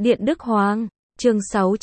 Điện Đức Hoàng, chương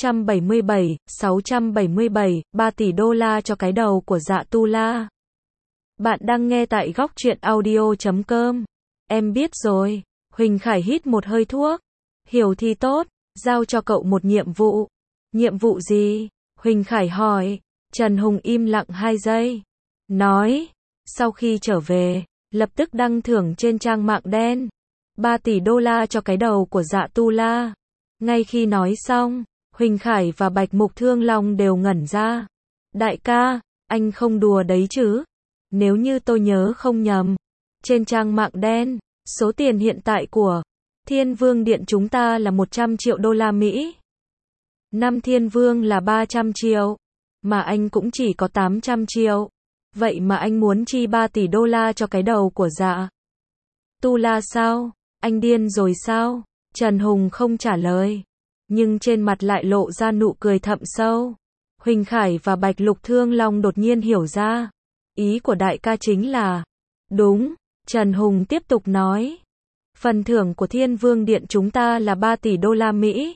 677, 3 tỷ đô la cho cái đầu của Dạ Tu La. Bạn đang nghe tại góc truyện audio.com. Em biết rồi. Huỳnh Khải hít một hơi thuốc. Hiểu thì tốt, giao cho cậu một nhiệm vụ. Nhiệm vụ gì? Huỳnh Khải hỏi. Trần Hùng im lặng 2 giây. Nói, sau khi trở về, lập tức đăng thưởng trên trang mạng đen. 3 tỷ đô la cho cái đầu của Dạ Tu La. Ngay khi nói xong, Huỳnh Khải và Bạch Mục Thương Long đều ngẩn ra. Đại ca, anh không đùa đấy chứ? Nếu như tôi nhớ không nhầm, trên trang mạng đen, số tiền hiện tại của Thiên Vương Điện chúng ta là 100 triệu đô la Mỹ. Năm Thiên Vương là 300 triệu, mà anh cũng chỉ có 800 triệu. Vậy mà anh muốn chi 3 tỷ đô la cho cái đầu của Dạ Tu La sao? Anh điên rồi sao? Trần Hùng không trả lời, nhưng trên mặt lại lộ ra nụ cười thậm sâu. Huỳnh Khải và Bạch Lục Thương Long đột nhiên hiểu ra. Ý của đại ca chính là... Đúng, Trần Hùng tiếp tục nói. Phần thưởng của Thiên Vương Điện chúng ta là 3 tỷ đô la Mỹ.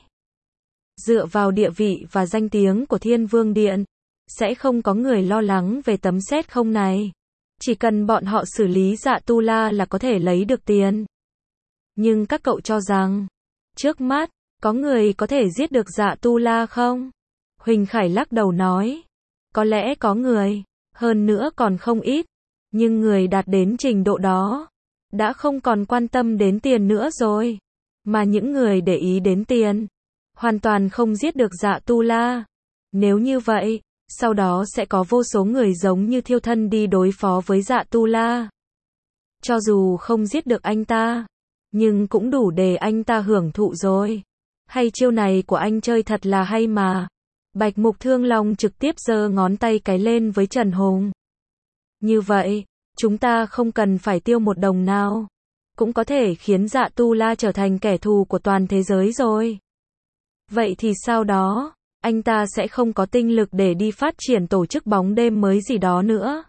Dựa vào địa vị và danh tiếng của Thiên Vương Điện, sẽ không có người lo lắng về tấm xét không này. Chỉ cần bọn họ xử lý Dạ Tu La là có thể lấy được tiền. Nhưng các cậu cho rằng, trước mắt, có người có thể giết được Dạ Tu La không? Huỳnh Khải lắc đầu nói, có lẽ có người, hơn nữa còn không ít, nhưng người đạt đến trình độ đó, đã không còn quan tâm đến tiền nữa rồi. Mà những người để ý đến tiền, hoàn toàn không giết được Dạ Tu La. Nếu như vậy, sau đó sẽ có vô số người giống như Thiêu Thân đi đối phó với Dạ Tu La. Cho dù không giết được anh ta, nhưng cũng đủ để anh ta hưởng thụ rồi. Hay chiêu này của anh chơi thật là hay mà. Bạch Mục Thương Long trực tiếp giơ ngón tay cái lên với Trần Hùng. Như vậy, chúng ta không cần phải tiêu một đồng nào, cũng có thể khiến Dạ Tu La trở thành kẻ thù của toàn thế giới rồi. Vậy thì sau đó, anh ta sẽ không có tinh lực để đi phát triển tổ chức bóng đêm mới gì đó nữa.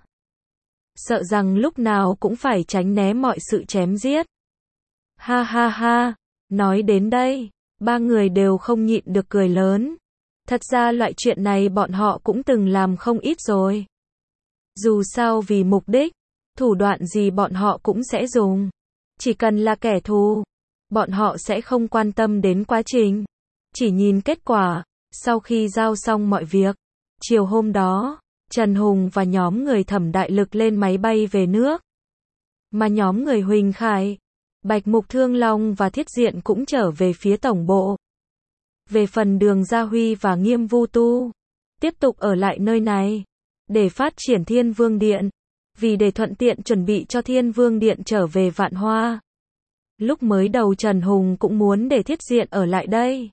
Sợ rằng lúc nào cũng phải tránh né mọi sự chém giết. Ha ha ha, nói đến đây, ba người đều không nhịn được cười lớn. Thật ra loại chuyện này bọn họ cũng từng làm không ít rồi. Dù sao vì mục đích, thủ đoạn gì bọn họ cũng sẽ dùng. Chỉ cần là kẻ thù, bọn họ sẽ không quan tâm đến quá trình, chỉ nhìn kết quả. Sau khi giao xong mọi việc, chiều hôm đó, Trần Hùng và nhóm người Thẩm Đại Lực lên máy bay về nước. Mà nhóm người Huỳnh Khải, Bạch Mục Thương Long và Thiết Diện cũng trở về phía tổng bộ. Về phần Đường Gia Huy và Nghiêm Vu Tu, tiếp tục ở lại nơi này, để phát triển Thiên Vương Điện, vì để thuận tiện chuẩn bị cho Thiên Vương Điện trở về Vạn Hoa. Lúc mới đầu Trần Hùng cũng muốn để Thiết Diện ở lại đây.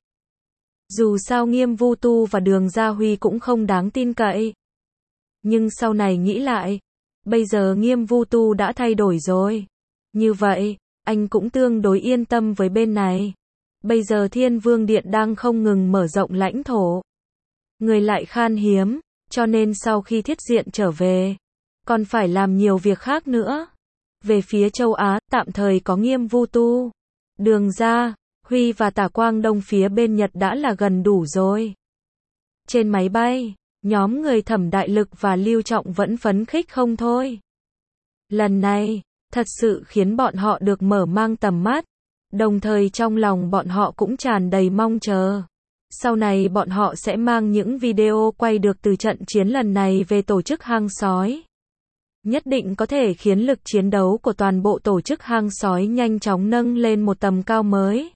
Dù sao Nghiêm Vu Tu và Đường Gia Huy cũng không đáng tin cậy. Nhưng sau này nghĩ lại, bây giờ Nghiêm Vu Tu đã thay đổi rồi. Như vậy, anh cũng tương đối yên tâm với bên này. Bây giờ Thiên Vương Điện đang không ngừng mở rộng lãnh thổ. Người lại khan hiếm, cho nên sau khi Thiết Diện trở về, còn phải làm nhiều việc khác nữa. Về phía châu Á, tạm thời có Nghiêm Vu Tu, Đường Gia Huy và Tả Quang Đông phía bên Nhật đã là gần đủ rồi. Trên máy bay, nhóm người Thẩm Đại Lực và Lưu Trọng vẫn phấn khích không thôi. Lần này, thật sự khiến bọn họ được mở mang tầm mắt, đồng thời trong lòng bọn họ cũng tràn đầy mong chờ. Sau này bọn họ sẽ mang những video quay được từ trận chiến lần này về tổ chức hang sói. Nhất định có thể khiến lực chiến đấu của toàn bộ tổ chức hang sói nhanh chóng nâng lên một tầm cao mới.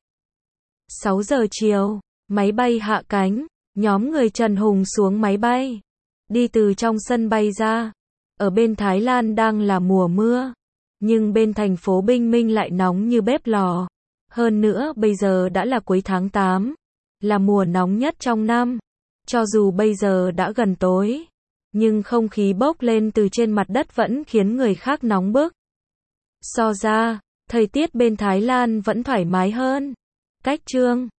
6 giờ chiều, máy bay hạ cánh, nhóm người Trần Hùng xuống máy bay, đi từ trong sân bay ra. Ở bên Thái Lan đang là mùa mưa, nhưng bên thành phố Bình Minh lại nóng như bếp lò. Hơn nữa bây giờ đã là cuối tháng 8, là mùa nóng nhất trong năm. Cho dù bây giờ đã gần tối, nhưng không khí bốc lên từ trên mặt đất vẫn khiến người khác nóng bức. So ra, thời tiết bên Thái Lan vẫn thoải mái hơn. Cách chương